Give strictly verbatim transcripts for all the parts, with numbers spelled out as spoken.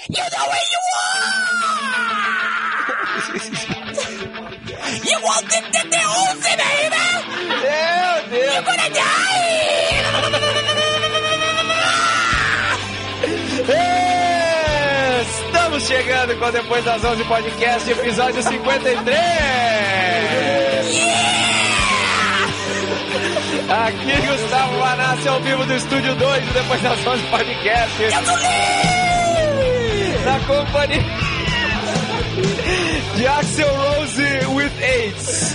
You know where you are! You want it to the Uzi, baby! Meu Deus! You're gonna die! Estamos chegando com Depois das onze Podcast, episódio cinquenta e três! Yeah! Aqui Gustavo Manassi ao vivo do Estúdio dois do Depois das onze Podcast. Eu tô livre! Na companhia de Axel Rose with AIDS.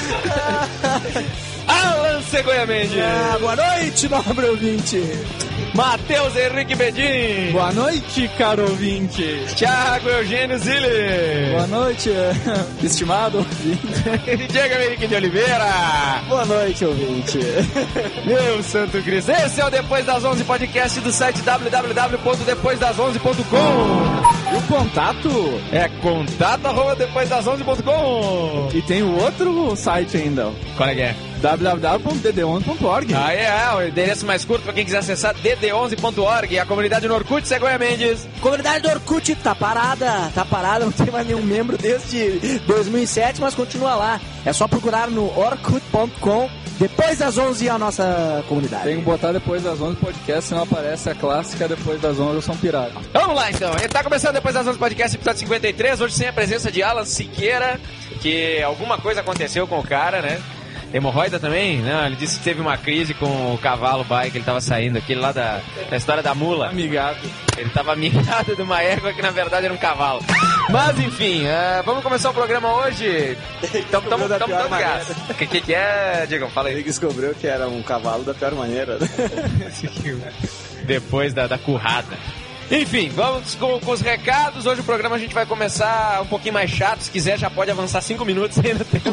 Alan Cegonha Mendes. Ah, boa noite, nobre ouvinte. Matheus Henrique Bedin. Boa noite, caro ouvinte. Thiago Eugênio Zilli. Boa noite, estimado ouvinte. Diego Henrique de Oliveira. Boa noite, ouvinte. Meu santo Cristo. Esse é o Depois das onze podcast do site w w w ponto depois das onze ponto com. E o contato? É contato arroba depois das onze ponto com. E tem o outro site ainda. Qual é que é? w w w ponto d d onze ponto org. Ah, é, é, o endereço mais curto para quem quiser acessar d d onze ponto org. A comunidade no Orkut, Cegonha Mendes. Comunidade do Orkut tá parada, tá parada, não tem mais nenhum membro desde dois mil e sete, mas continua lá. É só procurar no orkut ponto com. Depois das onze a nossa comunidade. Tem que botar Depois das onze podcast, senão aparece a clássica Depois das onze, eu sou um pirata. Vamos lá então, ele tá começando Depois das onze podcast, episódio cinquenta e três, hoje sem a presença de Alan Siqueira, que alguma coisa aconteceu com o cara, né? Hemorroida também? Não, ele disse que teve uma crise com o cavalo bike, ele tava saindo, aquele lá da, da história da mula. Amigado. Ele tava amigado de uma égua que na verdade era um cavalo. Mas enfim, uh, vamos começar o programa hoje. Tamo, tamo, tamo dando gás. O que, que que é, Diego? Fala aí. Ele descobriu que era um cavalo da pior maneira. Depois da, da currada. Enfim, vamos com, com os recados. Hoje o programa a gente vai começar um pouquinho mais chato. Se quiser já pode avançar cinco minutos ainda tem.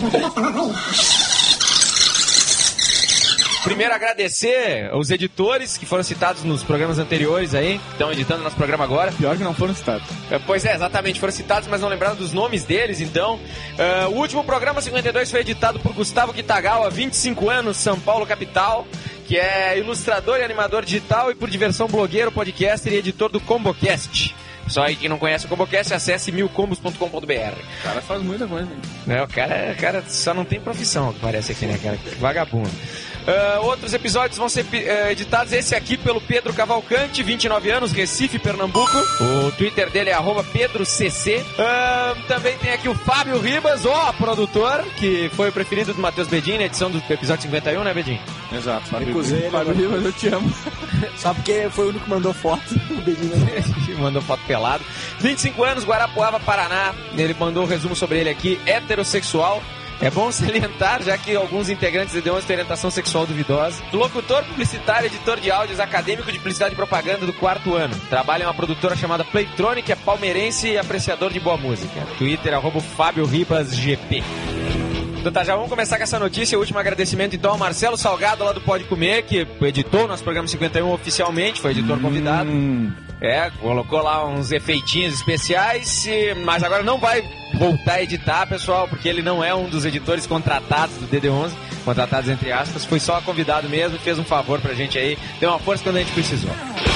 Primeiro, agradecer os editores que foram citados nos programas anteriores aí, que estão editando nosso programa agora. Pior que não foram citados. É, pois é, exatamente, foram citados, mas não lembraram dos nomes deles, então. Uh, o último programa cinquenta e dois foi editado por Gustavo Kitagawa, vinte e cinco anos, São Paulo, capital, que é ilustrador e animador digital e por diversão blogueiro, podcaster e editor do ComboCast. Só aí que não conhece o ComboCast, acesse mil combos ponto com ponto b r. O cara faz muita coisa. Né? O cara, o cara só não tem profissão, que parece aqui, né, cara? Que vagabundo. Uh, outros episódios vão ser uh, editados, esse aqui pelo Pedro Cavalcante, vinte e nove anos, Recife, Pernambuco. O Twitter dele é arroba pedro c c. Uh, também tem aqui o Fábio Ribas, ó, produtor, que foi o preferido do Matheus Bedin na edição do episódio cinquenta e um, né, Bedin? Exato, Fábio, Fábio, Fábio Ribas, eu te amo. Só porque foi o único que mandou foto. O Bedinho mandou foto pelado. vinte e cinco anos, Guarapuava, Paraná. Ele mandou um resumo sobre ele aqui, heterossexual. É bom salientar, já que alguns integrantes de D onze têm orientação sexual duvidosa. Locutor, publicitário, editor de áudios, acadêmico de publicidade e propaganda do quarto ano. Trabalha em uma produtora chamada Playtronic, é palmeirense e apreciador de boa música. Twitter, arroba Fábio Ribas G P. Então tá, já vamos começar com essa notícia. O último agradecimento então ao Marcelo Salgado lá do Pode Comer, que editou nosso programa cinquenta e um oficialmente, foi editor convidado. Hum. É, colocou lá uns efeitinhos especiais, mas agora não vai voltar a editar, pessoal, porque ele não é um dos editores contratados do D D onze, contratados entre aspas, foi só convidado mesmo, fez um favor pra gente aí, deu uma força quando a gente precisou.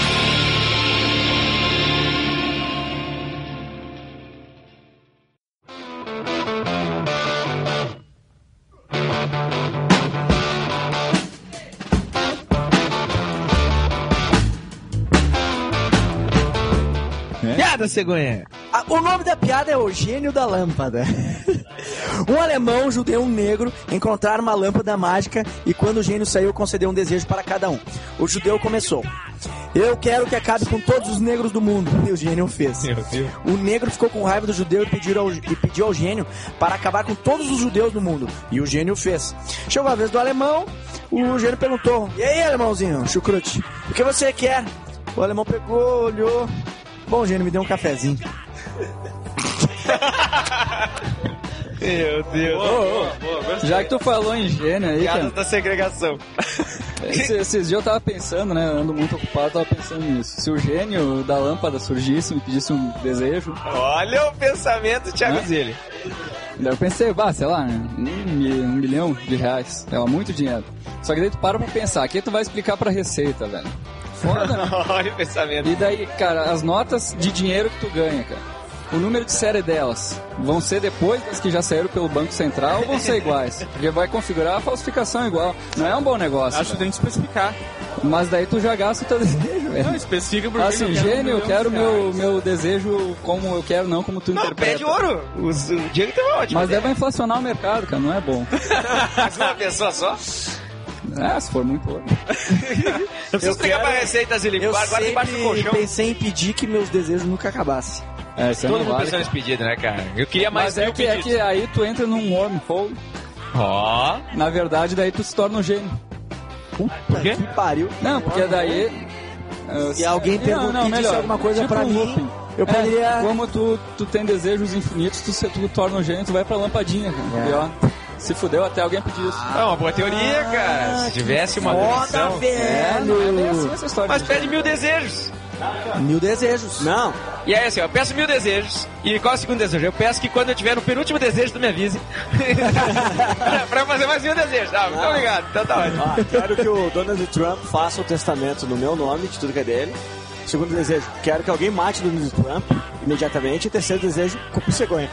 Piada, Cegonha. O nome da piada é O Gênio da Lâmpada. Um alemão, judeu, um negro encontraram uma lâmpada mágica e quando o gênio saiu, concedeu um desejo para cada um. O judeu começou: eu quero que acabe com todos os negros do mundo. E o gênio fez. Meu Deus. O negro ficou com raiva do judeu e pediu, ao, e pediu ao gênio para acabar com todos os judeus do mundo. E o gênio fez. Chegou a vez do alemão, o gênio perguntou: e aí, alemãozinho, chucrute, o que você quer? O alemão pegou, olhou: bom, gênio, me deu um cafezinho. Meu Deus. Boa, boa, boa. Já que tu falou em gênio aí, Piadas cara, da segregação. Esse, esses dias eu tava pensando, né, ando muito ocupado, tava pensando nisso. Se o gênio da lâmpada surgisse e me pedisse um desejo... Olha o pensamento, Thiago Né? Zilli. Daí eu pensei, bah, sei lá, né, um, mi- um milhão de reais, é muito dinheiro. Só que daí tu para pra pensar, aqui tu vai explicar pra Receita, velho. foda, né? Olha o pensamento. E daí, cara, as notas de dinheiro que tu ganha, cara. O número de série delas vão ser depois das que já saíram pelo Banco Central ou vão ser iguais? Porque vai configurar a falsificação igual. Não é um bom negócio. Acho que tem que especificar. Mas daí tu já gasta o teu desejo, velho. Não, especifica porque Assim, eu quero gênio, eu um quero milhão de meu, meu desejo como eu quero, não como tu Não, interpreta. pede ouro. O, o Diego tava ótimo. Mas deve inflacionar o mercado, cara, não é bom. Mas uma pessoa só? É, se for muito ouro. Eu preciso pegar quero- pra receitas e Eu limpar. Agora debaixo do sempre colchão. pensei em pedir que meus desejos nunca acabassem. É, isso Todo não mundo vale, pensou cara. nesse pedido, né, cara? Eu queria mais Mas é mil que, é pedidos. que aí tu entra num wormhole. Ó. Na verdade, daí tu se torna um gênio. Por quê? Que pariu. Não, porque daí... Se alguém perguntar não, e disser melhor. alguma coisa Tipo pra um mim, looping. eu É, poderia... como tu, tu tem desejos infinitos, tu, se, tu torna um gênio, tu vai pra lampadinha, cara. É. E, ó, se fudeu até alguém pedir isso. É uma boa teoria, cara. Se tivesse uma Foda, condição. É, não é bem velho. assim essa história. Mas de pede mil desejos. Mil desejos. Não, E aí, assim, ó, eu peço mil desejos. E qual é o segundo desejo? Eu peço que quando eu tiver no penúltimo desejo, tu me avise. pra eu fazer mais mil desejos. Ah, muito obrigado. Então tá ótimo. ah, quero que o Donald Trump faça o testamento no meu nome, de tudo que é dele. Segundo desejo, quero que alguém mate o Donald Trump imediatamente. E terceiro desejo, culpa o cegonha.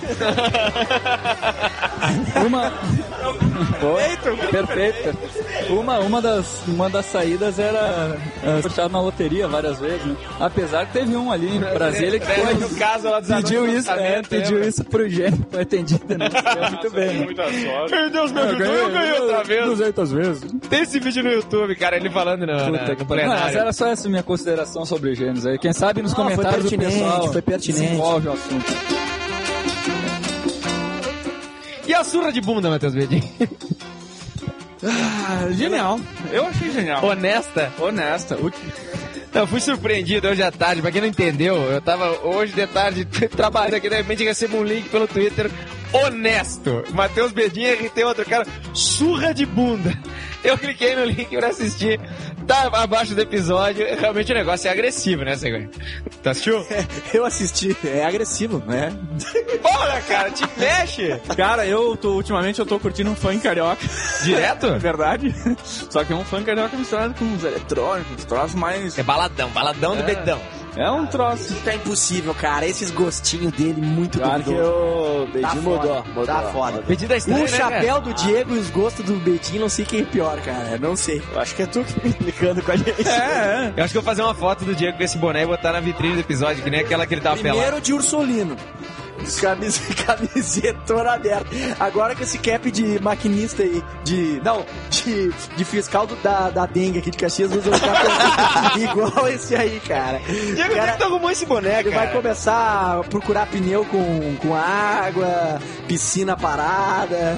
Uma... Perfeito, perfeito. Uma, uma, das, uma das saídas era uh, sorteado na loteria várias vezes, né? Apesar que teve um ali em Brasília que É, foi, no caso lá dos pediu anões do isso, é, orçamento, pediu lembra? isso pro gênio, foi atendido, né? Deu muito bem, né? Muita sorte. Meu Deus, me ajudou, eu ganhei outra vez. duzentas vezes. Tem esse vídeo no YouTube, cara, ele falando no, na, Puta no que pariu. Não, plenário. mas era só essa minha consideração sobre gênios aí. Quem sabe nos Não, foi comentários do pertinente, pessoal foi pertinente. desenvolve o assunto. E a surra de bunda, Matheus Bedin? Ah, genial. Eu achei genial. Honesta? Honesta. O- Eu fui surpreendido hoje à tarde, pra quem não entendeu, eu tava hoje de tarde trabalhando aqui, de repente recebo um link pelo Twitter, honesto. Matheus Bedinha e tem outro cara, surra de bunda. Eu cliquei no link pra assistir, tá abaixo do episódio, realmente o negócio é agressivo, né, Cegonha? Tu assistiu? Eu assisti, é agressivo, né? Porra, cara, te mexe! Cara, eu tô, ultimamente eu tô curtindo um funk carioca. Direto? É verdade. Só que é um funk carioca misturado com uns eletrônicos, uns troços mais... É baladão, baladão do É. Bedão. É um troço. Tá impossível, cara. Esses gostinhos dele, muito Claro que duvidoso. o Tá Bedinho foda, mudou. mudou. tá foda. Pedida estranha, O né, chapéu cara? do Diego e os gostos do Betinho, não sei quem é pior, cara. Não sei. Eu acho que é tu que tá implicando com a gente. É, é. Eu acho que eu vou fazer uma foto do Diego com esse boné e botar na vitrine do episódio, que nem aquela que ele tava pelado. Primeiro de Ursolino. Camis, camisetona aberta. Agora com esse cap de maquinista aí, de. Não, de, de fiscal do, da, da dengue aqui de Caxias, usa um cap igual esse aí, cara. Diego, O por cara- que tu arrumou esse boné, Ele cara? vai começar a procurar pneu com, com água, piscina parada.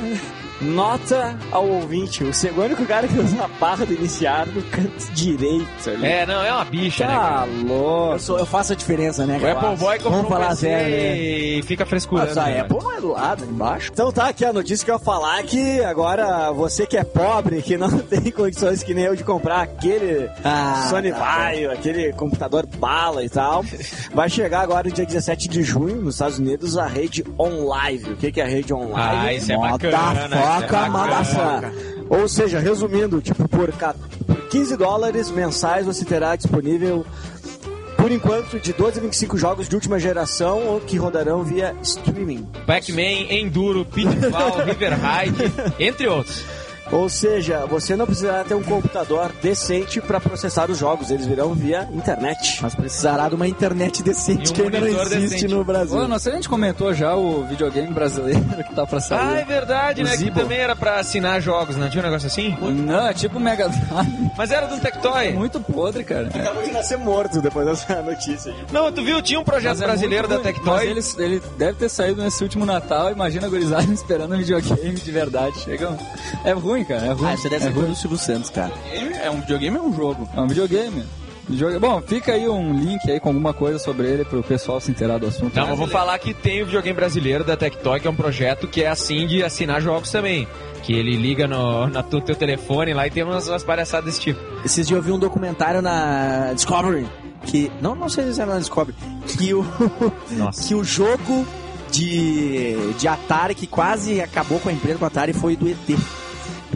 Nota ao ouvinte, o segundo é o único cara que usa a barra do iniciar no canto direito ali. É, não, é uma bicha, né, Tá cara? louco. Eu, sou, eu faço a diferença, né, O cara? Apple Boy comprou Vamos falar um P C sério, né? e fica frescurando. Mas a né? Apple não é do lado, é embaixo. Então tá, aqui a notícia que eu ia falar é que agora você que é pobre, que não tem condições que nem eu de comprar aquele Ah, Sony tá Vaio, aquele computador bala e tal, vai chegar agora no dia dezessete de junho nos Estados Unidos a rede OnLive. O que que é a rede OnLive? Ah, isso é Motherfucker, bacana. Isso é bacana. motherfucker. Ou seja, resumindo, tipo, por ca- por quinze dólares mensais você terá disponível, por enquanto, de doze a vinte e cinco jogos de última geração ou que rodarão via streaming. Pac-Man, Enduro, Pitfall, River Ride, entre outros. Ou seja, você não precisará ter um computador decente para processar os jogos, eles virão via internet. Mas precisará de uma internet decente E um que ainda não monitor existe decente. no Brasil. Ô, não sei se a gente comentou já o videogame brasileiro que tá pra sair. Ah, é verdade, O né? Que Zibo. também era pra assinar jogos, não tinha um negócio assim? Não, é tipo Mega Drive. Mas era do Tectoy. Muito podre, cara. Acabou de nascer morto depois dessa notícia. Não, tu viu? Tinha um projeto Mas é brasileiro da muito ruim. Tectoy. Mas ele, ele deve ter saído nesse último Natal. Imagina a gurizada esperando um videogame de verdade. Chega... um- É ruim, cara. É ruim. Ah, isso deve é ser ruim. coisa do Silvio Santos, cara. É um videogame ou um jogo? É um videogame. Videogame. Bom, fica aí um link aí com alguma coisa sobre ele pro pessoal se inteirar do assunto. Não, eu vou falar que tem o videogame brasileiro da Tectoy, que é um projeto que é assim de assinar jogos também. Que ele liga no, no teu telefone lá e tem umas, umas palhaçadas desse tipo. Esses dias eu vi um documentário na Discovery que... Não, não sei se era na Discovery. Que o, Nossa. que o jogo de, de Atari que quase acabou com a empresa com a Atari foi do E T.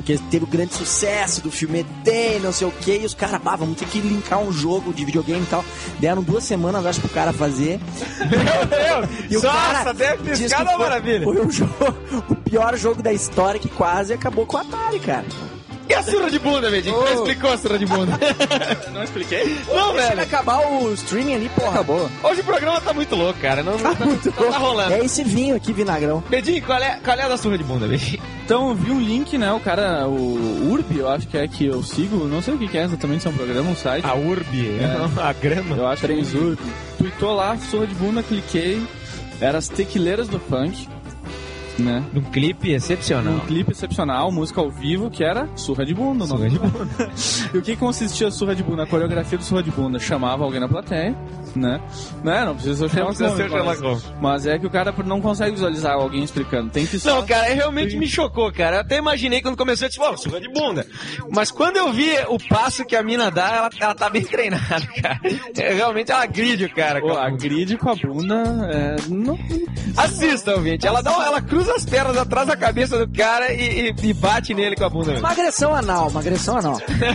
porque teve o grande sucesso do filme E T, não sei o que, e os caras, bah, vamos ter que linkar um jogo de videogame e tal. Deram duas semanas, acho, pro cara fazer. Meu Deus! E o Nossa, cara deve ter diz ficado que uma foi- maravilha. Foi o, jogo, o pior jogo da história que quase acabou com o Atari, cara. E a surra de bunda, Medinho? Não explicou a surra de bunda. Não expliquei? Não, Deixa velho. acabar o streaming ali, porra. Acabou. Hoje o programa tá muito louco, cara. Não, não tá, Muito não tá louco. rolando. É esse vinho aqui, vinagrão. Medinho, qual é, qual é a da surra de bunda, Medinho? Então eu vi um link, né? O cara, o Urbi, eu acho que é que eu sigo, não sei o que que é exatamente, se é um programa, um site. A Urbi, a grama. Eu acho que é um Urbi. Tweetou lá, surra de bunda, cliquei. Era as tequileiras do funk, né? Num clipe excepcional. Um clipe excepcional, música ao vivo, que era Surra de Bunda. o nome. Surra de bunda. E o que consistia a Surra de Bunda? A coreografia do Surra de Bunda chamava alguém na plateia, né? Né? Não precisa ser o Sherlock precisa ser o Holmes, Sherlock mas- Mas é que o cara não consegue visualizar alguém explicando. Tem que só... Não, cara, realmente me chocou, cara. Eu até imaginei quando começou, eu disse, pô, surra de bunda. Mas quando eu vi o passo que a mina dá, ela, ela tá bem treinada, cara. É, realmente ela agride o cara. Pô, com a a bunda. grid com a bunda é... não... Assista, ouvinte. Ela, dá, um- ela cruza as pernas atrás da cabeça do cara e, e- e bate nele com a bunda. Uma agressão anal, uma agressão anal.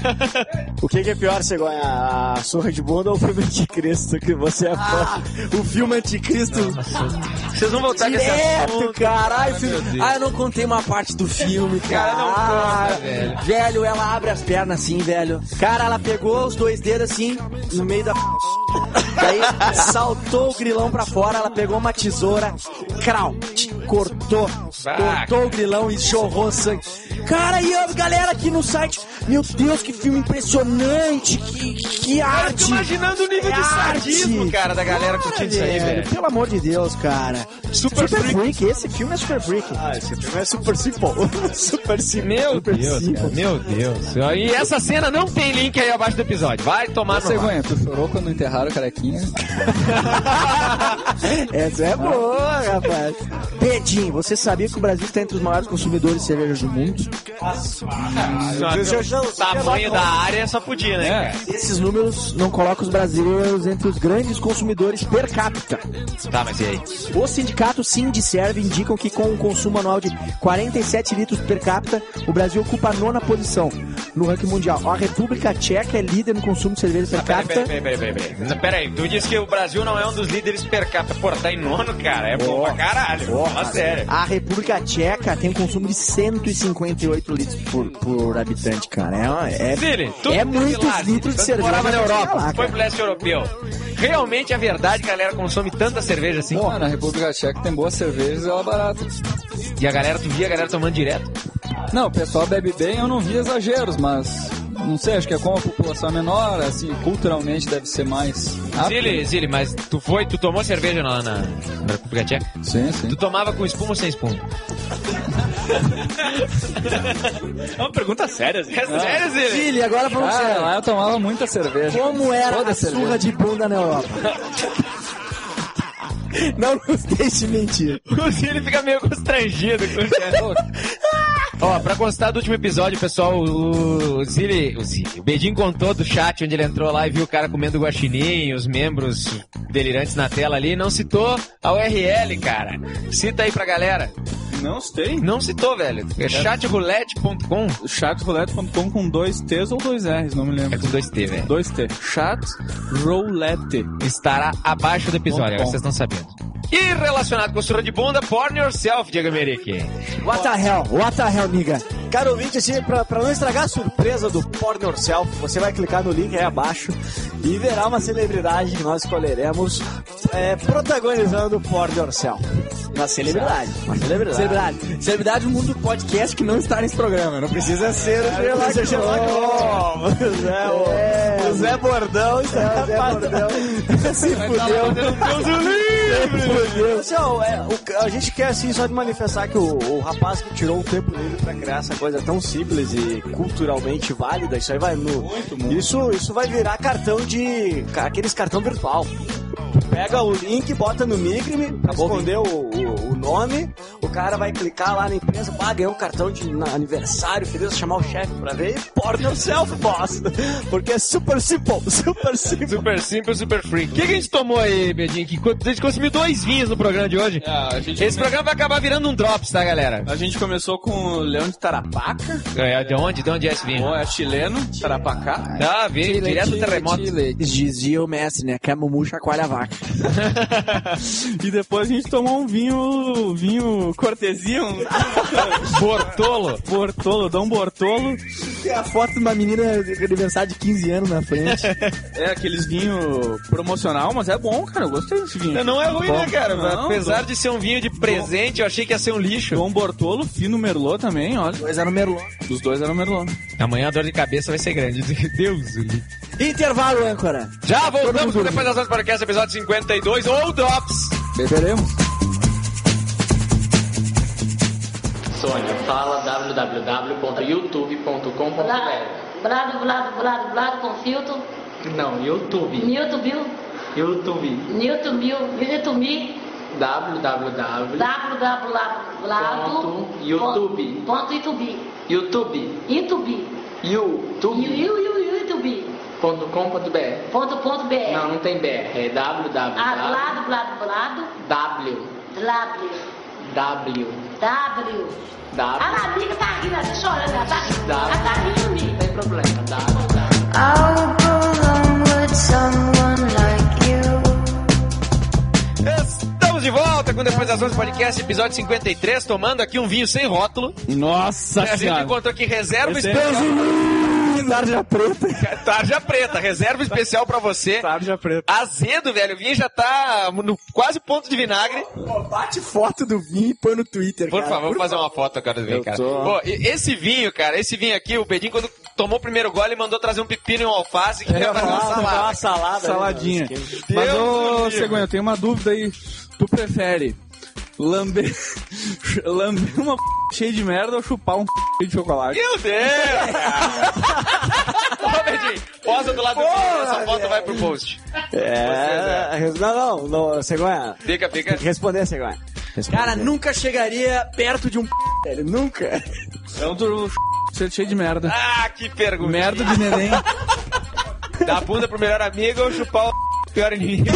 O que, que é pior, Cegonha? A surra de bunda ou o filme Anticristo? Que você é fã? O filme Anticristo. Vocês vão voltar com esse Direto, assunto. caralho. Ai, filme- meu Deus. Ah, eu não contei uma parte do filme, Cara, cara. não Ah, conta, velho. Velho, ela abre as pernas assim, velho. Cara, ela pegou os dois dedos assim, no meio da... Daí saltou o grilão pra fora, ela pegou uma tesoura, crau, tch, cortou, Ah, cortou o grilão e jorrou sangue. Cara, e a galera aqui no site, meu Deus, que filme impressionante, que, que Eu arte. tô imaginando o nível É de arte. sadismo, cara, da galera Cara, curtindo isso aí, velho. Pelo amor de Deus, cara. Super Super, Freak. freak. Esse filme é Super Freak. Ah, esse filme é super simple. super simple. Meu Super Deus, simples. cara, meu Deus. E essa cena não tem link aí abaixo do episódio. Vai tomar no Cegonha, tu chorou quando enterraram o carequinha? Essa é boa, rapaz. Pedinho, você sabia que o Brasil está entre os maiores consumidores de cerveja do mundo? O tamanho da área só podia, né, cara? Esses números não colocam os brasileiros entre os grandes consumidores per capita. Tá, mas e aí? O sindicato Sindiserve indicam que com um consumo anual de quarenta e sete litros per capita, o Brasil ocupa a nona posição no ranking mundial. A República Tcheca é líder no consumo de cerveja per Peraí, capita. peraí, peraí, peraí, peraí. Não, peraí, tu disse que o Brasil não é um dos líderes per capita. Porra, tá em nono, cara. É bom pra caralho. Fala sério. A República Tcheca tem um consumo de cento e cinquenta e oito litros por, por habitante, cara. É, uma- é, Zili, tu é que muitos lá, litros de tu cerveja. morava na pra Europa, lá, foi cara. pro leste europeu. Realmente é verdade que a galera consome tanta cerveja assim? Pô, na República Tcheca tem boas cervejas e ela é barata. E a galera, tu via a galera tomando direto? Não, o pessoal bebe bem, eu não vi exageros, mas... Não sei, acho que é como a população é menor, assim, culturalmente deve ser mais... apto. Zili, Zili, mas tu foi, tu tomou cerveja lá na, na República Tcheca? Sim, sim. Tu tomava com espuma ou sem espuma? É uma pergunta séria, Zé. É sério, Zili? Chile, agora vamos Ah, sério. lá eu tomava muita cerveja. Como era Toda a cerveja. surra de bunda na Europa? Não nos deixe mentir. O Zili fica meio constrangido com isso. Ó, pra constar do último episódio, pessoal, o, o Zili, o Zili, o Bedinho contou do chat onde ele entrou lá e viu o cara comendo guaxinim, os membros delirantes na tela ali, não citou a U R L, cara. Cita aí pra galera. Não sei. Não citou, velho. É chatroulette ponto com. chatroulette ponto com com dois T's ou dois R's, não me É lembro. com dois T, velho. Dois T. Chatroulette. Estará abaixo do episódio, agora Bom. vocês estão sabendo. E relacionado com surra de bunda, porn yourself, Diego Merick. What the hell? What the hell, nigga? Caro ouvinte, assim, pra, pra não estragar a surpresa do Porn Yourself, você vai clicar no link aí abaixo e verá uma celebridade que nós escolheremos é, protagonizando o Porn Yourself. Uma celebridade. Uma celebridade. Celebridade. Celebridade do mundo do podcast que não está nesse programa. Não precisa ser o Sherlock Sherlock Holmes. O Zé, É. o, o Zé Bordão está É, o Zé Bordão. Se fudeu. Deus o livre! Pessoal, é, o- a gente quer assim só de manifestar que o, o rapaz que tirou um tempo livre pra criar essa coisa tão simples e culturalmente válida, isso aí vai no. Isso, isso vai virar cartão de. aqueles cartão virtual. Pega o link, bota no Migrim, respondeu o, o, o nome, o cara vai clicar lá na empresa, ah, ganhou um cartão de na- aniversário, feliz, chamar o chefe pra ver, e pour yourself, boss. Porque é super simple, super simple. Super simples, super free. O que, que a gente tomou aí, Bedinho? Que co- a gente consumiu dois vinhos no programa de hoje. Ah, a gente Esse come- programa vai acabar virando um drops, tá, galera? A gente começou com o Leão de Tarapaca, É, de onde? De onde é esse vinho? ou é chileno, Tarapacá. Ah, veio direto do terremoto. Dizia o Messi, né? Que a Mumu chacoalha a vaca. E depois a gente tomou um vinho, vinho cortesia, um Bortolo. Bortolo, Dom Bortolo. Tem a foto de uma menina de aniversário de quinze anos na frente. É aqueles vinho promocional, mas é bom, cara, eu gostei desse vinho. Não é ruim, né, cara? Não, Apesar de ser um vinho de presente, eu achei que ia ser um lixo. Dom Bortolo, fino Merlot também, olha. Dois era o Merlot. Os dois eram Merlot. Amanhã a dor de cabeça vai ser grande. Deus. Intervalo, âncora. Já voltamos com Depois das Horas Podcast, episódio cinquenta e dois, ou Drops. Beberemos. Sônia, fala w w w ponto youtube ponto com ponto b r. Blado, blado, blado, blado com filtro. Não, YouTube. Newton Bill. YouTube. Newton Bill. Newton Me. www. www. Ponto YouTube. Ponto YouTube. YouTube. YouTube. YouTube. YouTube. Ponto com ponto b r. Ponto ponto br. Não, não tem B R. É www. Ah, blado, blado, blado. W. W. W. W. W. A amiga tá rindo, tá chorando, ela tá rindo. W. Ela tá rindo, me. Não tem problema. W. I'll go along with someone like you. Estamos de volta com Depois das Horas Podcast, episódio cinquenta e três, tomando aqui um vinho sem rótulo. Nossa A gente senhora. encontrou aqui reserva Esse é- especial. Tarja preta. Tarja preta, reserva especial pra você. Tarja preta. Azedo, velho. O vinho já tá no quase ponto de vinagre. Pô, bate foto do vinho e põe no Twitter, Por cara. favor, vamos fazer uma foto agora do vinho, Eu cara. tô- Pô, e- esse vinho, cara, esse vinho aqui, o Bedinho, quando tomou o primeiro gole, mandou trazer um pepino e um alface que ia fazer uma salada. Uma salada. Saladinha. ali, Mas, Deus ô, do livro. Cegonha, eu tenho uma dúvida aí. Tu prefere lamber, lamber uma p... cheia de merda ou chupar um p... cheio de chocolate? Meu Deus, cara. Ô, Bedinho, posa do lado do vinho, essa foto vai pro post. É, não, não, não, Cegonha. Fica, fica. Tem que responder, Cegonha. Cara, nunca chegaria perto de um p... velho. Nunca. É um do cheio cheio de merda. Ah, que pergunta. Merda de neném. Dar a bunda pro melhor amigo ou chupar o pior inimigo?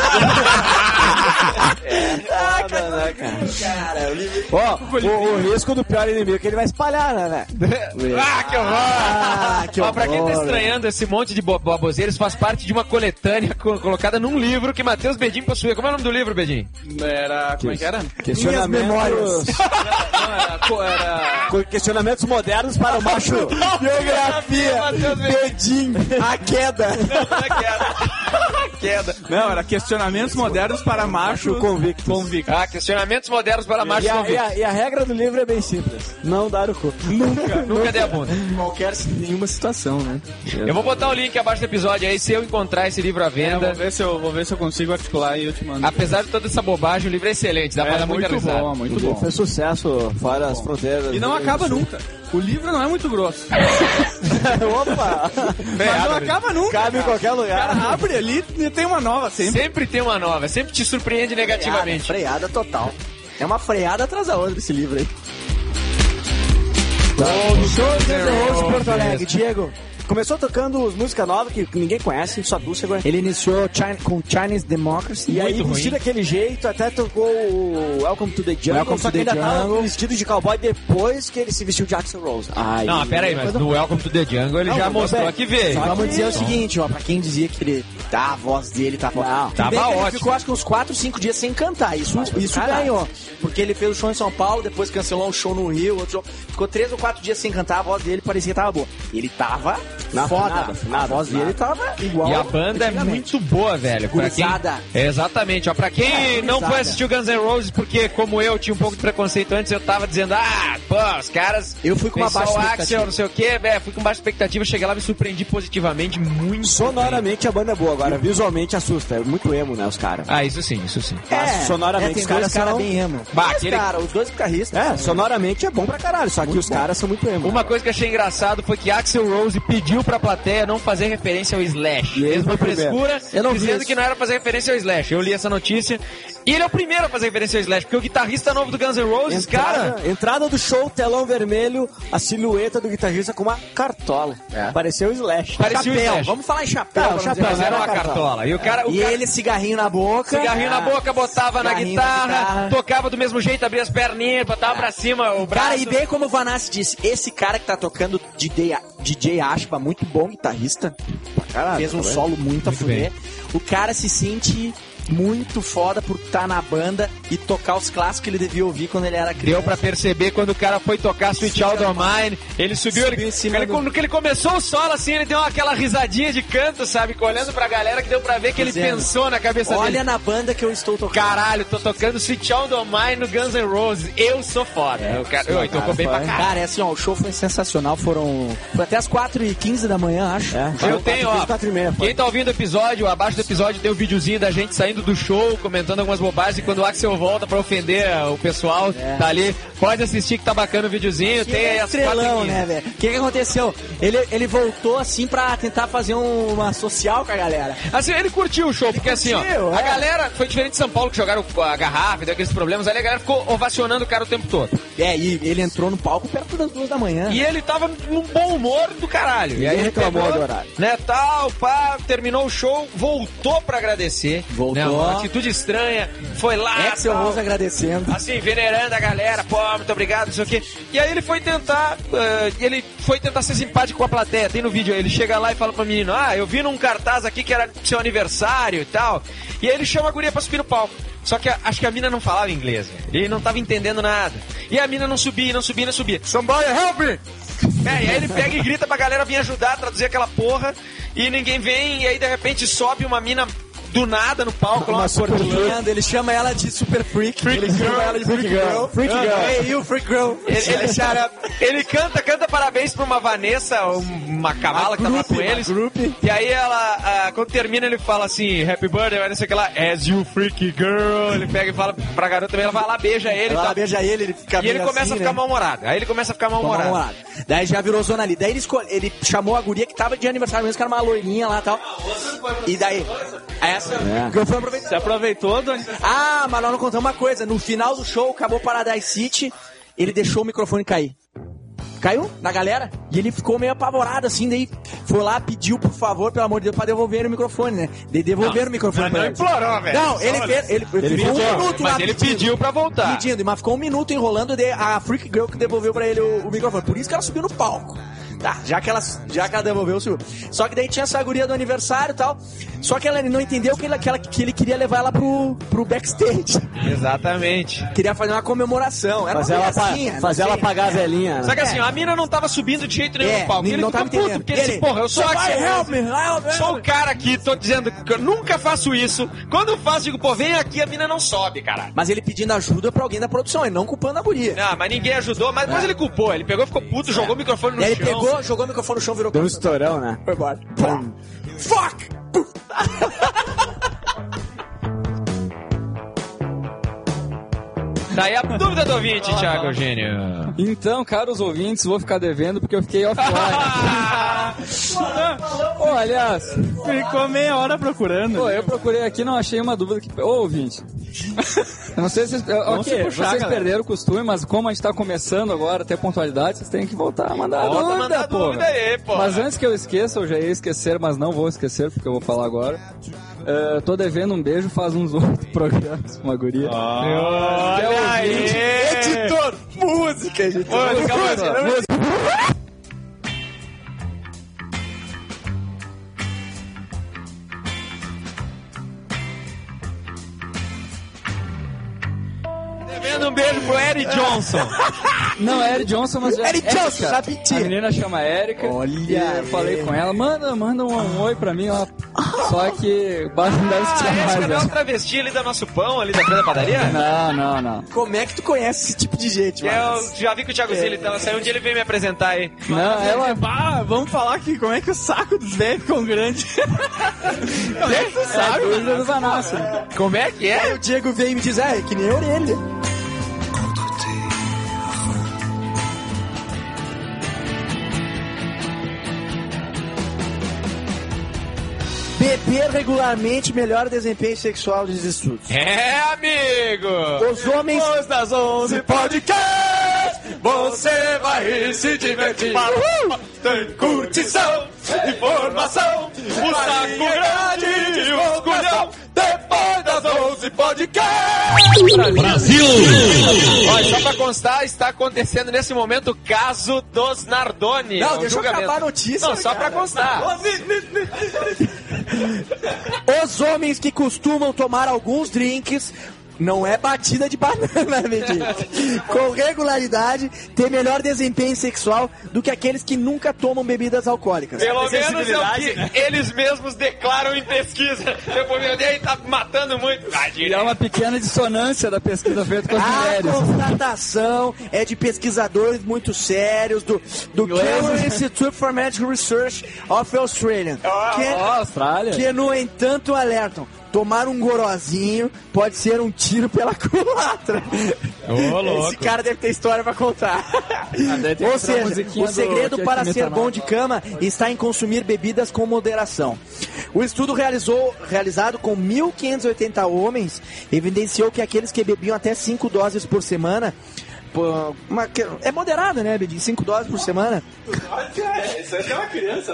Nada, né, cara? Ó, o, o risco do pior inimigo é que ele vai espalhar, né, velho? Ah, que horror! Ah, que Ó, pra quem tá horror. estranhando esse monte de bo- baboseiros, faz parte de uma coletânea co- colocada num livro que Matheus Bedin possui. Como é o nome do livro, Bedin? Era. Como é que era? Questionamentos, memórias. Não, era. co- era... co- questionamentos modernos para o macho. Biografia. Matheus Bedin. Bedim. A queda. Queda. Queda. Não, era questionamentos modernos para macho convicto. convicto. Ah, questionamentos modernos para E machos a, e, convictos. a, e a regra do livro é bem simples. Não dar o cu. Nunca. Nunca dei a bunda. Qualquer nenhuma situação, né? Eu vou botar o link abaixo do episódio aí, se eu encontrar esse livro à É, venda. vou, ver se eu, vou ver se eu consigo articular e eu te mando. Apesar de toda essa bobagem, o livro é excelente, dá pra É dar muita muito risada. bom, muito O livro bom. fez sucesso fora as fronteiras. E não acaba nunca. O livro não é muito grosso. Opa! Mas não acaba nunca. Cabe em qualquer O lugar. cara abre ali e tem uma nova sempre. Sempre tem uma nova, sempre te surpreende negativamente. Freada total. É uma freada atrás da outra esse livro aí. Show de Rose Porto Alegre. Diego, começou tocando música nova que ninguém conhece, só tu, Segura. Ele iniciou China, com Chinese Democracy. E aí, Muito ruim. vestido daquele jeito, até tocou o Welcome to the Jungle, Welcome só to que the ainda tava Jungle. vestido de cowboy depois que ele se vestiu de Axl Rose. Ai, Não, pera aí, mas no Welcome to the Jungle ele Não, já não, mostrou bem. que veio. Só Vamos que- dizer o seguinte, ó, pra quem dizia que ele, tá, a voz dele tava... Não, Tudo tava bem que ele ótimo. ficou acho que uns quatro, cinco dias sem cantar, isso, isso caralho. ganhou. Porque ele fez o show em São Paulo, depois cancelou um show no Rio, outro show. Ficou três ou quatro dias sem cantar, a voz dele parecia que tava boa. Ele tava Não, foda. nada, a voz dele tava igual. E a banda é antigamente. muito boa, velho. Pra quem... Gurizada. É, exatamente, ó. Pra quem não gurizada. foi assistir o Guns N' Roses, porque como eu tinha um pouco de preconceito antes, eu tava dizendo, ah, pô, os caras. Eu fui com uma tem só baixa o expectativa. Axel, não sei o quê, é, fui com baixa expectativa, cheguei lá e me surpreendi positivamente muito. Sonoramente a banda é boa, agora visualmente assusta. É muito emo, né, os caras. Ah, isso sim, isso sim. Mas sonoramente é, tem os caras dois caras são- bem emo. Bah, Dois aquele- cara, os dois guitarristas. É, sonoramente é bom pra caralho, só que os caras são muito emo. Uma coisa que eu achei engraçado foi que Axl Rose pediu pra plateia não fazer referência ao Slash. E ele Mesmo foi primeiro. frescura, Eu não vi dizendo isso. que não era fazer referência ao Slash. Eu li essa notícia E ele é o primeiro a fazer referência ao Slash, porque o guitarrista novo do Guns N' Roses, cara... Entrada, entrada do show, telão vermelho, a silhueta do guitarrista com uma cartola. É. Pareceu o Slash. Parecia o Chapéu, Slash. vamos falar em chapéu. Tá, o vamos chapéu, dizer Mas era assim. uma cartola. E o cara... O E cara ele, cigarrinho na boca. cigarrinho na Ah. boca, botava na Cigarrinho na guitarra, guitarra. tocava do mesmo jeito, abria as perninhas, botava pra cima o braço. Cara, e bem como o Vanassi disse, esse cara que tá tocando D J, D J Ashba, muito bom guitarrista, Caralho, fez um tá solo muito a fuder. O cara se sente muito foda por estar na banda e tocar os clássicos que ele devia ouvir quando ele era criança. Deu pra perceber quando o cara foi tocar Sweet Child O' Mine, ele subiu, Subiu ele, em cima ele, do- quando que ele começou o solo assim, ele deu aquela risadinha de canto, sabe, olhando pra galera que deu pra ver que ele Dizendo, pensou na cabeça Olha dele. na banda que eu estou tocando. Caralho, tô tocando Sweet Child O' Mine no Guns N' Roses, eu sou foda. É, o cara, Oi, tocou bem pra caralho. Cara, é assim, ó, o show foi sensacional, foram... Foi até as quatro e quinze da manhã, acho. É, Eu tenho, ó, quatro e meia, quem tá ouvindo o episódio, abaixo do episódio tem o videozinho da gente saindo do show, comentando algumas bobagens, e quando o Axel volta pra ofender o pessoal, tá ali, pode assistir que tá bacana o videozinho, Que tem é as estrelão, quatro e quinze. né, velho? O que que aconteceu? Ele, ele voltou, assim, pra tentar fazer um- uma social com a galera. Assim, ele curtiu o show, porque assim, ó, curtiu, a é. galera, foi diferente de São Paulo que jogaram a garrafa e deu aqueles problemas, ali a galera ficou ovacionando o cara o tempo todo. É, e ele entrou no palco perto das duas da manhã. E ele tava num bom humor do caralho. E aí ele reclamou pegou, do horário. Né, tal, pá, terminou o show, voltou pra agradecer. Voltou. Né, uma atitude estranha, foi lá, Axel tal, Rose agradecendo. assim, venerando a galera, pô, muito obrigado, não sei o quê. E aí ele foi tentar, eh, ele foi tentar ser simpático com a plateia, tem no vídeo aí, ele chega lá e fala pra menino, ah, eu vi num cartaz aqui que era seu aniversário e tal. E aí ele chama a guria pra subir no palco. Só que a- acho que a mina não falava inglês, velho. Ele não tava entendendo nada. E a mina não subia, não subia, não subia. Somebody help me! É, e aí ele pega e grita pra galera vir ajudar a traduzir aquela porra. E ninguém vem, e aí de repente sobe uma mina do nada no palco, lá uma Cortando, ele chama ela de super freak. ele chama ela de freak girl. Freak girl. Hey, you freak girl. Ele, ele, cara, ele canta, canta parabéns pra uma Vanessa, uma cavala que tava com eles. E aí ela, ah, quando termina, ele fala assim, happy birthday, não sei o que lá, as you freaky girl. Ele pega e fala pra garota também, ela vai lá, beija ele. Ela e tal. beija ele, ele fica E ele meio começa assim, a ficar né? mal-humorado. Aí ele começa a ficar Toma mal-humorado. uma olhada. Daí já virou zona ali. Daí ele, escolhe, ele chamou a guria que tava de aniversário mesmo, que era uma loirinha lá e tal. E daí, essa... Eu fui aproveitar. Você aproveitou, Doni? Ah, mas nós não contamos uma coisa. No final do show, acabou Paradise City, ele deixou o microfone cair. Caiu na galera e ele ficou meio apavorado assim, daí foi lá, pediu por favor, pelo amor de Deus, pra devolver o microfone, né? Daí devolveram o microfone pra Não ele. implorou, velho. Não, ele fez, ele, ele ficou um pediu, minuto Mas lá ele pedindo. pediu pra voltar. Pedindo, mas ficou um minuto enrolando, de a Freak Girl que devolveu pra ele o, o microfone. Por isso que ela subiu no palco. Tá, já que ela, já que ela devolveu, subiu. Só que daí tinha essa guria do aniversário e tal. Só que ela não entendeu que ele, que, ela, que ele queria levar ela pro, pro backstage. Exatamente. Queria fazer uma comemoração. Era Fazer uma ela, pa- gracinha, não fazer ela sei. pagar a velhinha. Só Né? que assim, a mina não tava subindo de jeito nenhum É, no palco. ele Ele não ficou tava puto, entendendo. porque ele disse, Ele, porra, eu sou "Somebody Axel help Rose. me, help me." Sou o cara aqui, tô dizendo que eu nunca faço isso. Quando eu faço, digo, pô, vem aqui, a mina não sobe, caralho. Mas ele pedindo ajuda pra alguém da produção, ele não culpando a guria. Não, mas ninguém ajudou, mas depois ele culpou. Ele pegou, ficou puto, jogou o microfone no E aí chão. ele pegou, jogou o microfone no chão, virou Deu um canto. estourão, né? Foi embora. Pô, fuck! Daí a dúvida do ouvinte, Thiago Eugênio. Então, caros ouvintes, vou ficar devendo porque eu fiquei offline. Ô, aliás, Ficou meia hora procurando. pô, eu procurei aqui e não achei uma dúvida que... Ô, ouvinte. Eu não sei se... vocês- Vamos Ok, se puxar, vocês galera. perderam o costume, mas como a gente tá começando agora a ter pontualidade, vocês têm que voltar a mandar a Volta a dúvida, mandar pô. dúvida aí, pô. Mas antes que eu esqueça, eu já ia esquecer, mas não vou esquecer porque eu vou falar agora. Eh, tô devendo um beijo faz uns outros programas com uma guria. Olha aí! Editor! Música, editor! Música, música, música. Devendo um beijo pro Eric Johnson. Não, é Eric Johnson, mas já Eric Erika. Johnson, já pedi. A menina chama Erika. Olha E eu falei aí. com ela, manda, manda um, um oi pra mim lá. Só que não deve se Ah, chamar esse mais. canal né? travesti ali da Nosso Pão, ali da frente da padaria? Não, não, não. Como é que tu conhece esse tipo de gente, Eu mano? já vi que o Thiago Zilli tava saindo, um dia ele veio me apresentar aí. Não, ela... Ah, vamos falar aqui como é que o saco dos velhos ficam grande. Como é que tu É a sabe? dúvida do Vanassi. Como é que é? Aí o Diego veio e me diz, ah, é que nem a orelha. Beber regularmente melhora o desempenho sexual dos estudos. É, amigo! Os homens... Depois das onze podcast, você vai se divertir. Tem curtição, informação, o saco grande e o esculhão. Depois das onze podcast. Brasil! Olha, só pra constar, está acontecendo nesse momento o caso dos Nardoni. Não, É um deixa eu julgamento. acabar a notícia. Não, só cara. pra constar. Os homens que costumam tomar alguns drinks, não é batida de banana, Medina, com regularidade, tem melhor desempenho sexual do que aqueles que nunca tomam bebidas alcoólicas. Pelo menos é o que né? eles mesmos declaram em pesquisa. Depois meu Deus, tá matando muito. E é uma pequena dissonância da pesquisa feita com as A mulheres. constatação é de pesquisadores muito sérios do, do Canberra Institute for Medical Research of Australia, que, Ó, Austrália. que no entanto alertam. Tomar um gorozinho pode ser um tiro pela culatra. Ô, louco. Esse cara deve ter história pra contar. deve ter Ou que tirar a seja, musiquinha o do segredo Keke para ser Metanol. bom de cama está em consumir bebidas com moderação. O estudo realizou, realizado com mil quinhentos e oitenta homens evidenciou que aqueles que bebiam até cinco doses por semana, pô, uma, que- é moderado, né, Bedinho? cinco doses por semana. Isso aí é uma criança.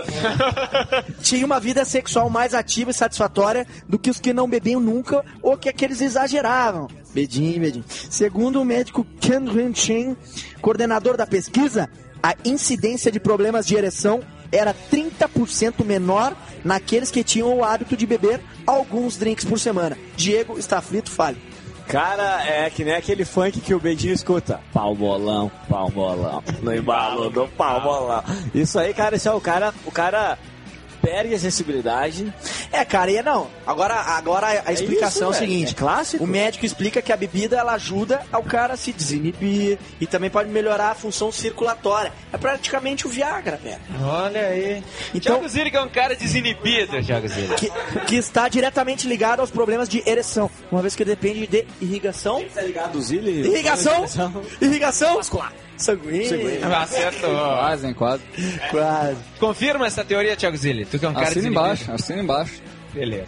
Tinha uma vida sexual mais ativa e satisfatória do que os que não bebiam nunca ou que aqueles exageravam. Bedinho, Bedinho. Segundo o médico Ken Chen, coordenador da pesquisa, a incidência de problemas de ereção era trinta por cento menor naqueles que tinham o hábito de beber alguns drinks por semana. Diego está aflito, fale. Cara, é que nem aquele funk que o Bedinho escuta. Pau bolão, pau bolão, no embalo do pau bolão. Isso aí, cara, isso é o cara, o cara perde a sensibilidade. É, cara, e não. Agora, agora a explicação isso, é a velho. seguinte: É clássico. O médico explica que a bebida ela ajuda ao cara a se desinibir e também pode melhorar a função circulatória. É praticamente o Viagra, velho. Olha aí. Então- Thiago Zilli é um cara desinibido, Thiago Zilli. Que, que está diretamente ligado aos problemas de ereção, uma vez que depende de irrigação. Tá ligado, Zilli? Irrigação? Irrigação? Sanguínea. Acertou. Quase, hein, quase. Quase. Confirma essa teoria, Thiago Zilli. Tu que é um cara Assina desinibido. embaixo, assina embaixo. Beleza.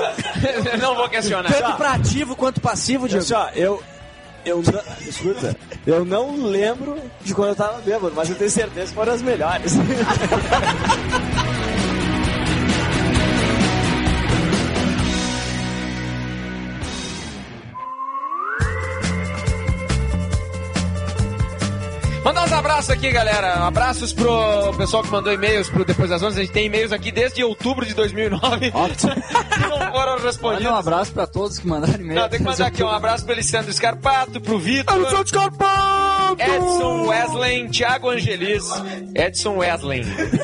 Eu não vou questionar. Tanto pra ativo quanto passivo, Diego. Só, eu. Eu não, escuta, eu não lembro de quando eu tava bêbado, mas eu tenho certeza que foram as melhores. Mandar uns abraços aqui, galera. Abraços pro pessoal que mandou e-mails pro Depois das onze. A gente tem e-mails aqui desde outubro de dois mil e nove. Ótimo. Que não foram Manda respondidos. um abraço pra todos que mandaram e-mail. Não, tem que mandar aqui um abraço pro Alessandro Scarpato, pro Vitor, Escarpato! Edson Wesley, Thiago Angelis, Edson Wesley.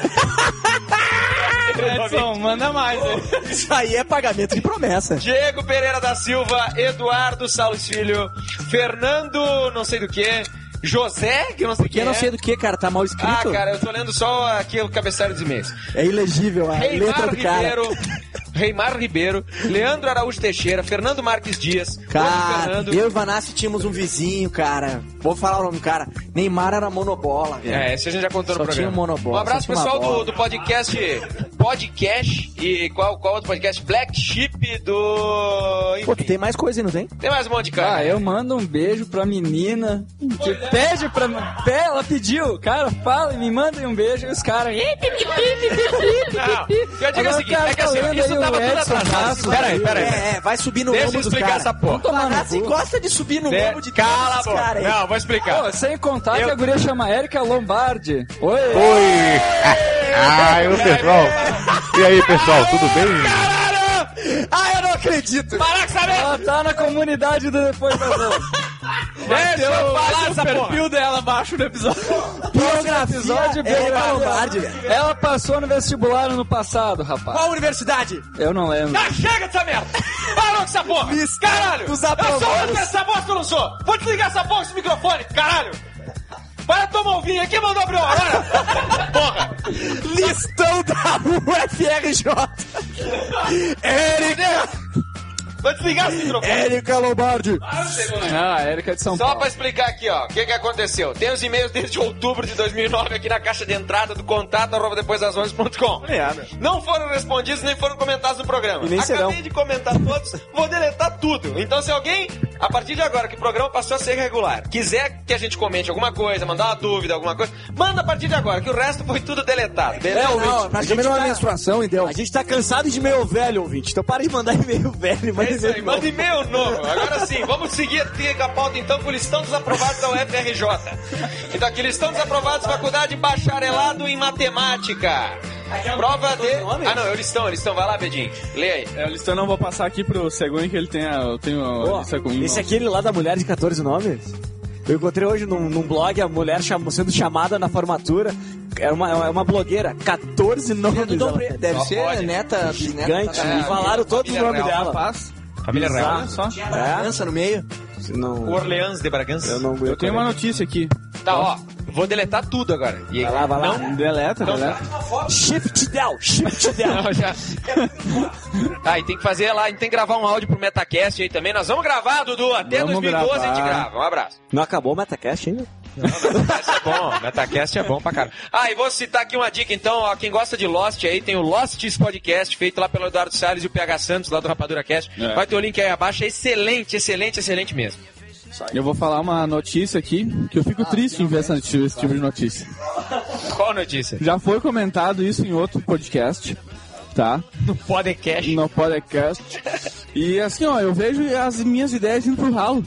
Edson, manda mais, hein? Isso aí é pagamento de promessa. Diego Pereira da Silva, Eduardo Salles Filho, Fernando não sei do que, José, que eu não sei Que quem eu não é. sei do que, cara, tá mal escrito. Ah, cara, eu tô lendo só aqui o cabeçalho dos e-mails. É ilegível a letra Reimar do cara. Ribeiro, Reimar Ribeiro, Leandro Araújo Teixeira, Fernando Marques Dias, outro Cara, Fernando. eu e o Vanassi tínhamos um vizinho, cara. Vou falar o nome do cara. Neymar era monobola, velho. É, esse a gente já contou Só no tinha programa. monobola, Um abraço só tinha pessoal uma do, bola. do podcast Podcast e qual, qual outro podcast? Black Sheep do... Pô, Enfim, tu tem mais coisa aí, não tem? tem mais um monte de cara. Ah, eu mando um beijo pra menina que pede pra... Pé, ela pediu, cara, fala e me mandem um beijo e os caras... Não, eu digo o seguinte, é que assim, isso tava tudo atrasado. Pera aí, pera aí. É, é, vai subir no Deixa eu lombo do explicar cara. essa porra. O Vanassi gosta de subir no De- lombo de Cala a todos os boca. caras aí. Não, vou explicar. Pô, sem contar Eu- que a guria chama Érica Lombardi. Oi! Oi! Ah, o pessoal. E aí, pessoal, tudo bem? Ah, eu não acredito. Para que saber! Ela tá na comunidade do Depois das onze. Deixa eu falar essa O porra. perfil dela abaixo do episódio. Biografia Episódio bem Érica legal. Lombardi, velho. Ela passou no vestibular ano passado, rapaz. Qual universidade? Eu não lembro. Ah, chega dessa merda! Parou com essa porra! Lista Caralho! dos Eu sou aprovados. outro dessa bosta ou não sou? Vou desligar essa porra desse microfone, caralho! Para tomar o vinho aqui, mandou abrir uma hora! Porra! Listão da U F R J. Érica. Vou desligar esse microfone. Érica Lombardi. Ah, a Érica de São Só Paulo. pra explicar aqui, ó, o que que aconteceu. Tem os e-mails desde outubro de dois mil e nove aqui na caixa de entrada do contato arroba depois das onze ponto com. Não foram respondidos nem foram comentados no programa. E nem Acabei serão. de comentar todos, vou deletar tudo. Então se alguém, a partir de agora que o programa passou a ser regular, quiser que a gente comente alguma coisa, mandar uma dúvida, alguma coisa, manda a partir de agora, que o resto foi tudo deletado. Beleza? É, ouvinte. Não, A praticamente gente uma tá- menstruação e deu. A gente tá cansado de e-mail velho, ouvinte. Então para de mandar e-mail velho. Manda É isso aí, e-mail manda novo. e-mail novo. Agora sim, vamos seguir aqui com a pauta então com o listão dos aprovados da U F R J. Então aqui, listão dos aprovados, Faculdade Bacharelado em Matemática. Prova de... Ah não, é o listão, é o listão. Vai lá, Bedinho. Lê aí. É, o listão não vou passar aqui pro Segui, que ele tem a, eu tenho a Pô, lista com esse é aquele lá da mulher de catorze nomes? Eu encontrei hoje num, num blog a mulher cham- sendo chamada na formatura. É uma, é uma blogueira, catorze nomes. ela tem. Deve Só ser pode. neta, Gigante. neta. E falaram todos os família nomes real, dela. Paz. Família Real. Olha só. É? Dança no meio. Se não, Orleans de Bragança. eu não Eu tenho uma notícia aqui. Tá, ó. Vou deletar tudo agora. E... Vai lá, vai lá. Não, Deleta, Não, deleta. Shift down, shift down. não, já. Tá, e tem que fazer lá, a gente tem que gravar um áudio pro Metacast aí também. Nós vamos gravar, Dudu. Até Vamos dois mil e doze a gente gravar. grava. Um abraço. Não acabou o Metacast ainda? Metacast é bom, Metacast é bom pra caramba. Ah, e vou citar aqui uma dica então, ó, quem gosta de Lost aí, tem o Losts Podcast, feito lá pelo Eduardo Salles e o P H Santos, lá do Rapadura Cast. É. Vai ter o link aí abaixo, é excelente, excelente, excelente mesmo. Eu vou falar uma notícia aqui, que eu fico triste em ver essa, esse tipo de notícia. Qual notícia? Já foi comentado isso em outro podcast, tá? No podcast. No podcast. E assim, ó, eu vejo as minhas ideias indo pro ralo.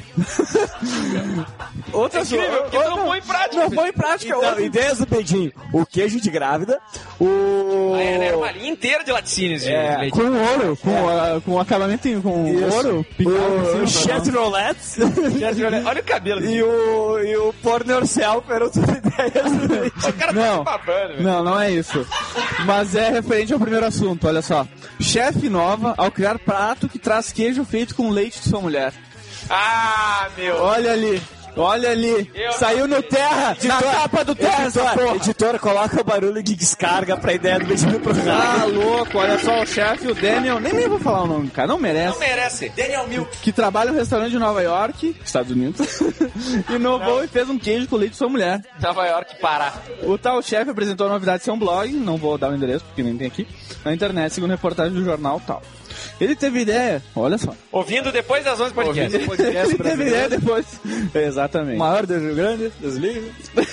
Outra Incrível, porque outra- não foi em prática. Não foi em prática. Então, outra- ideias do Pedinho. O queijo de grávida, o... Ah, era era uma linha inteira de laticínios de É, leite. Com ouro, com, a- com acabamento em- com Isso. ouro, picado o em cima, Chet Roulette Olha o cabelo. e o, e o Porno Yourself eram tudo ideias. O cara Não. tá se babando, velho. Não, não é isso. Mas é referente ao primeiro assunto, olha só. Chefe inova ao criar prato que traz queijo feito com leite de sua mulher. Ah, meu. Olha ali, olha ali. Eu Saiu no Terra, na capa do Terra, essa Editor, porra. editor, coloca o barulho de descarga pra ideia do Pedinho pro Tá louco, olha só, o chefe, o Daniel, nem, nem vou falar o nome, cara, não merece. Não merece. Daniel Milk. Que trabalha no restaurante de Nova York, Estados Unidos, inovou e fez um queijo com leite de sua mulher. Nova York, Pará. O tal chefe apresentou a novidade de seu blog, não vou dar o endereço porque nem tem aqui, na internet, segundo reportagem do jornal tal. Ele teve ideia, olha só. Ouvindo depois das onze podcast. Ele teve ideia depois. Exatamente. maior do Rio Grande, dos livros.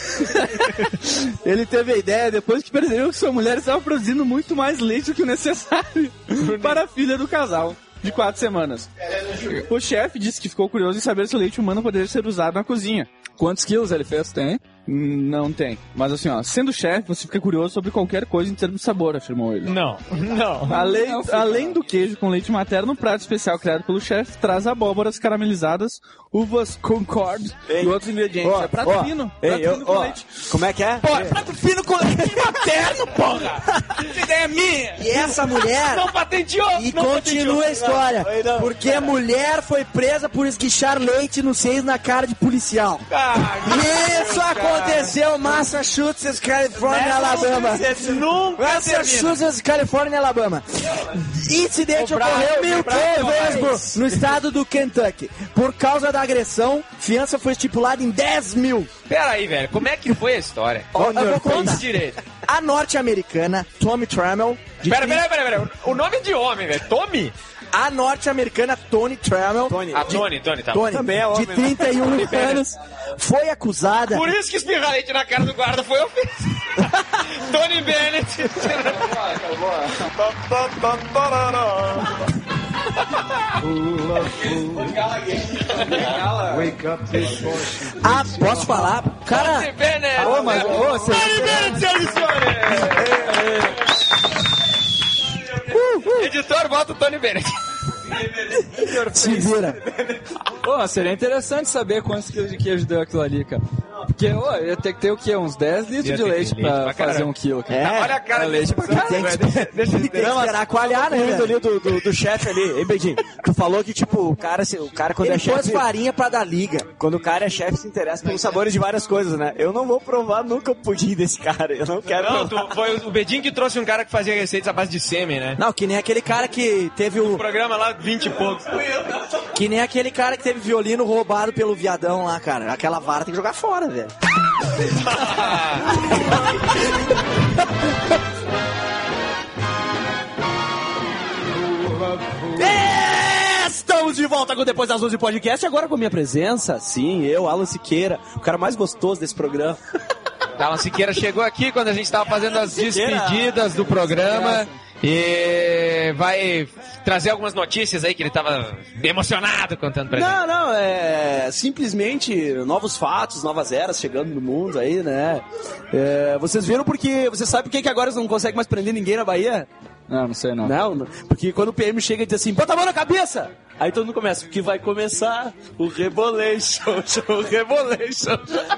Ele teve a ideia depois que percebeu que sua mulher estava produzindo muito mais leite do que o necessário para a filha do casal, de quatro semanas. O chefe disse que ficou curioso em saber se o leite humano poderia ser usado na cozinha. Quantos quilos ele fez? Tem? Não tem. Mas assim, ó, sendo chefe, você fica curioso sobre qualquer coisa em termos de sabor, afirmou ele. Não, não. Além, Não, fica- além do queijo com leite materno, um prato especial criado pelo chefe traz abóboras caramelizadas, uvas Concord e outros ingredientes. Ó, é prato ó, fino. ei, Prato eu- fino com ó, leite. Como é que é? Pô, é prato fino com leite materno, porra! Essa ideia é minha! E essa mulher... Não patenteou. E não continua a história, Não, não, porque a mulher foi presa por esguichar leite no seio na cara de policial. patenteou. Isso aconteceu em Massachusetts, Califórnia, Alabama. Nunca Massachusetts, Califórnia, Alabama. Incidente ocorreu em Westboro, no estado do Kentucky. Por causa da agressão, fiança foi estipulada em dez mil. Pera aí, velho. Como é que foi a história? Ó, eu vou Conta contar. direito. A norte-americana Tommy Trammell, de Pera, trinta pera, pera, pera. O nome é de homem, velho. Tommy? a norte-americana Tony Trammell, Tony. Ah, Tony, Tony, tá. Tony, Também é homem, de trinta e um anos, foi acusada. Por isso que espirrar leite na cara do guarda foi ofensivo. Tony Bennett. Ah, posso falar? Cara, Tony Bennett. Ô, mas- ô, você- Tony Bennett, senhoras e senhores. Editor, bota o Tony Bennett. se vira. Pô, seria interessante saber quantos quilos de queijo deu aquilo ali, cara. porque ó, ia ter que ter o quê? Uns dez litros Ia de ter que leite ter leite pra pra fazer caralho. um quilo. Cara. É, Olha a cara leite dele. pra caralho. Tem que, tem que esperar coalhar, né, Comendo velho? ali do, do, do chefe ali, hein, Beidinho? Tu falou que, tipo, o cara, se- o cara quando Ele é pôs chefe... farinha pra dar liga. Quando o cara é chefe, se interessa pelos sabores de várias coisas, né? Eu não vou provar nunca o pudim desse cara. Eu não quero Não, provar. tu, foi o Bedinho que trouxe um cara que fazia receitas à base de sêmen, né? Não, que nem aquele cara que teve o... O programa lá, vinte e poucos. Que nem aquele cara que teve violino roubado pelo viadão lá, cara. Aquela vara tem que jogar fora, velho. Estamos de volta com Depois das onze Podcast, agora com a minha presença, sim, eu, Alan Siqueira, o cara mais gostoso desse programa. Alan Siqueira chegou aqui quando a gente estava fazendo as Siqueira. despedidas do programa e vai trazer algumas notícias aí que ele estava emocionado contando pra gente. Não, não, é simplesmente novos fatos, novas eras chegando no mundo aí, né? É, vocês viram porque, você sabe por que que agora eles não conseguem mais prender ninguém na Bahia? Não, não sei não. Não, não, porque quando o P M chega e diz assim, bota a mão na cabeça! Aí todo mundo começa, porque vai começar o Rebolation, o Rebolation.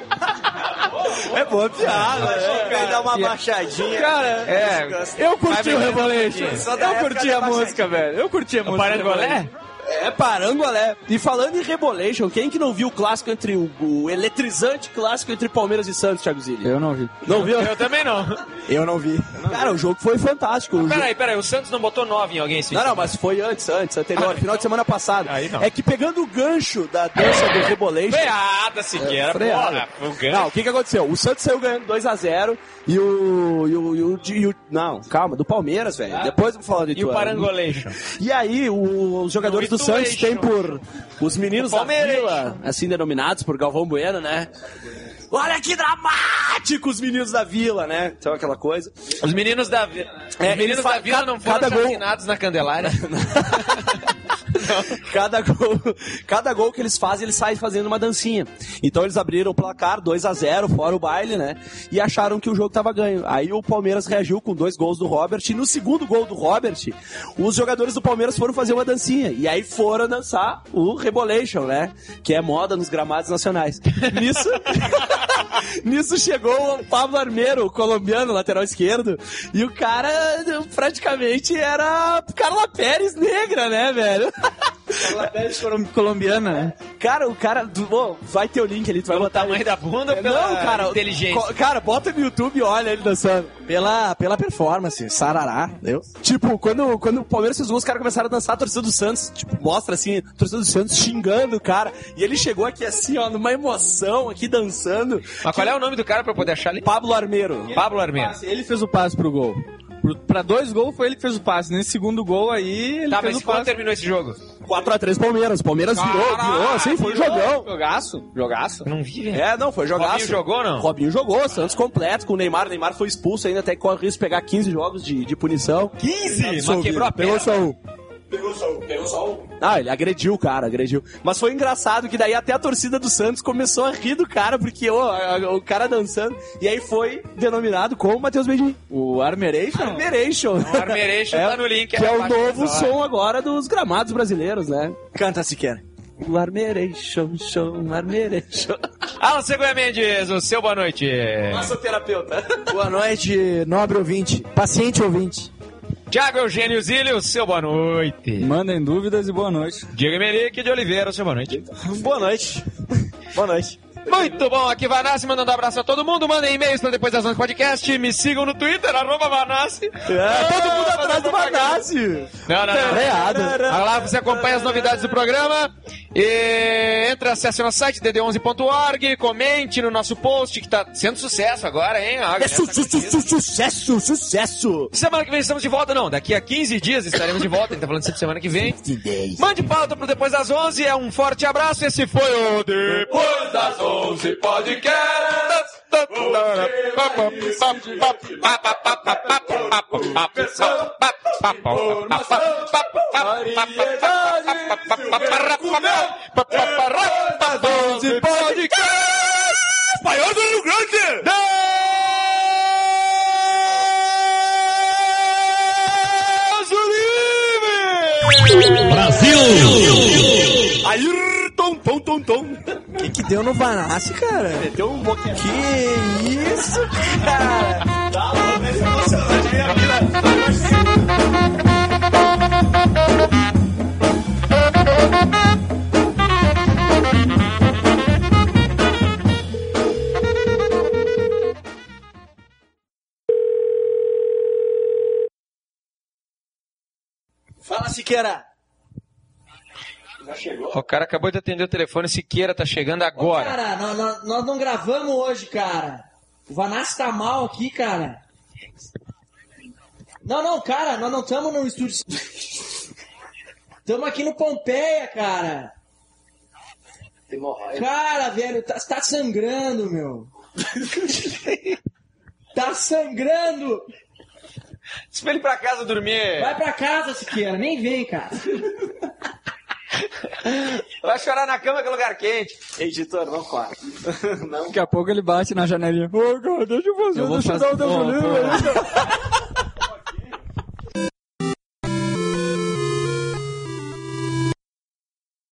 É boa piada, né? Vai dar uma baixadinha. Cara, É, eu curti vai o ver- Rebolation. Só da Eu época curti da a música, velho. Eu curti a música. Parangolé? É, Parangolé. E falando em Rebolation, quem que não viu o clássico entre o, o eletrizante clássico entre Palmeiras e Santos, Thiago Zilli? Eu não vi. Não viu? Eu também não. Eu não vi. Cara, o jogo foi fantástico. O jogo- Peraí, peraí, o Santos não botou nove em alguém esse Não, não, mas foi antes, antes, anterior, final de semana passada. Aí não. É que pegando o gancho da dança do Rebolation... Freada, Siqueira, freada. porra. Foi um ganho. Não, o que que aconteceu? O Santos saiu ganhando dois a zero e o... E o, e o, e o não, calma, do Palmeiras, velho. Depois eu vou falar do E o Ituano. Parangolation? E aí, o- os jogadores No do Santos Ituation. têm por... Os meninos O da Palmeiras. Vila, assim denominados por Galvão Bueno, né? Olha que dramático os meninos da Vila, né? Então aquela coisa. Os meninos da Vila. É, Os meninos eles fa- da Vila não foram cada gol- assassinados na Candelária. Cada gol, cada gol que eles fazem, eles saem fazendo uma dancinha. Então eles abriram o placar dois a zero, fora o baile, né? E acharam que o jogo tava ganho. Aí o Palmeiras reagiu com dois gols do Robert. E no segundo gol do Robert, os jogadores do Palmeiras foram fazer uma dancinha. E aí foram dançar o Rebolation, né? Que é moda nos gramados nacionais. Nisso, nisso chegou o Pablo Armeiro, o colombiano, lateral esquerdo. E o cara praticamente era Carla Pérez negra, né, velho? Carla Pérez colombiana, né? Cara, o cara... Ô, vai ter o link ali, tu vai Pelo botar... tamanho da bunda ou pela Não, cara, inteligência? co- cara, bota no YouTube e olha ele dançando. Pela, pela performance, sarará, entendeu? Tipo, quando, quando o Palmeiras fez o gol, os caras começaram a dançar a torcida do Santos. Tipo, mostra assim, a torcida do Santos xingando o cara. E ele chegou aqui assim, ó, numa emoção, aqui dançando. Mas qual é o nome do cara pra eu poder achar ali? Pablo Armeiro. Pablo Armeiro. Ele fez o passe pro gol. Pro- Pra dois gols foi ele que fez o passe. Nesse segundo gol aí, ele Tá, fez mas o quando passe. terminou esse jogo? quatro a três Palmeiras. Palmeiras virou, virou, assim, foi um jogão. Jogaço, jogaço. Não vi, velho. É, não, foi jogaço. Robinho jogou ou não? Robinho jogou, Santos completo com o Neymar. O Neymar foi expulso ainda, até corre o risco de pegar quinze jogos de, de punição. quinze? Mas quebrou a Pegou perna. só um. Pegou só um, pegou só um. Ah, ele agrediu o cara, agrediu. Mas foi engraçado que daí até a torcida do Santos começou a rir do cara, porque ô, a- a- o cara dançando. E aí foi denominado como Matheus Beijinho. O Armeration? Armeration. O Armeration tá no link. Que é o abaixo novo dessa live. som agora dos gramados brasileiros, né? Canta, Siqueira. O Armeration, show, Armeration. Alan Seguia Mendes, o seu boa noite. Massoterapeuta. Boa noite, nobre ouvinte. Paciente ouvinte. Tiago Eugênio Zílio, seu boa noite. Mandem dúvidas e boa noite. Diego Emerick de Oliveira, seu boa noite. Boa noite. Boa noite. Muito bom, aqui Vanassi mandando um abraço a todo mundo. Mandem e-mails para Depois das onze Podcast. Me sigam no Twitter, arroba Vanassi. É, todo mundo atrás do Vanassi. Não, não, não. Freado. Lá você acompanha as novidades do programa. E entra, acesse o nosso site, d d onze ponto org, comente no nosso post, que tá sendo sucesso agora, hein? Ah, É su, su, su, su, sucesso, sucesso. Semana que vem estamos de volta, não. Daqui a quinze dias estaremos de volta. Ele tá falando sempre semana que vem. Mande pauta pro Depois das onze. É um forte abraço. Esse foi o Depois das onze Podcast. onze Podcast. Maior do Rio Grande. Brasil! Ayrton, tom, tom, tom. que deu no Vanassi, cara? Deu um pouquinho. Que isso, cara? Tá, vamos ver se emocionante vem aqui, né? Fala, Siqueira. Já chegou? O cara acabou de atender o telefone, Siqueira tá chegando agora. Cara, nós, nós, nós não gravamos hoje, cara. O Vanassi tá mal aqui, cara. Não, não, cara, nós não estamos no estúdio. Estamos aqui no Pompeia, cara. Cara, velho, tá, tá sangrando, meu. Tá sangrando. Espelha ele pra casa dormir. Vai pra casa, Siqueira, nem vem, cara. Vai chorar na cama que é lugar quente. Editor, não corre. Não. Daqui a pouco ele bate na janelinha. Ô, cara, deixa eu fazer, Eu vou deixa eu fazer- dar o dedo Ó, livre pô. aí, cara.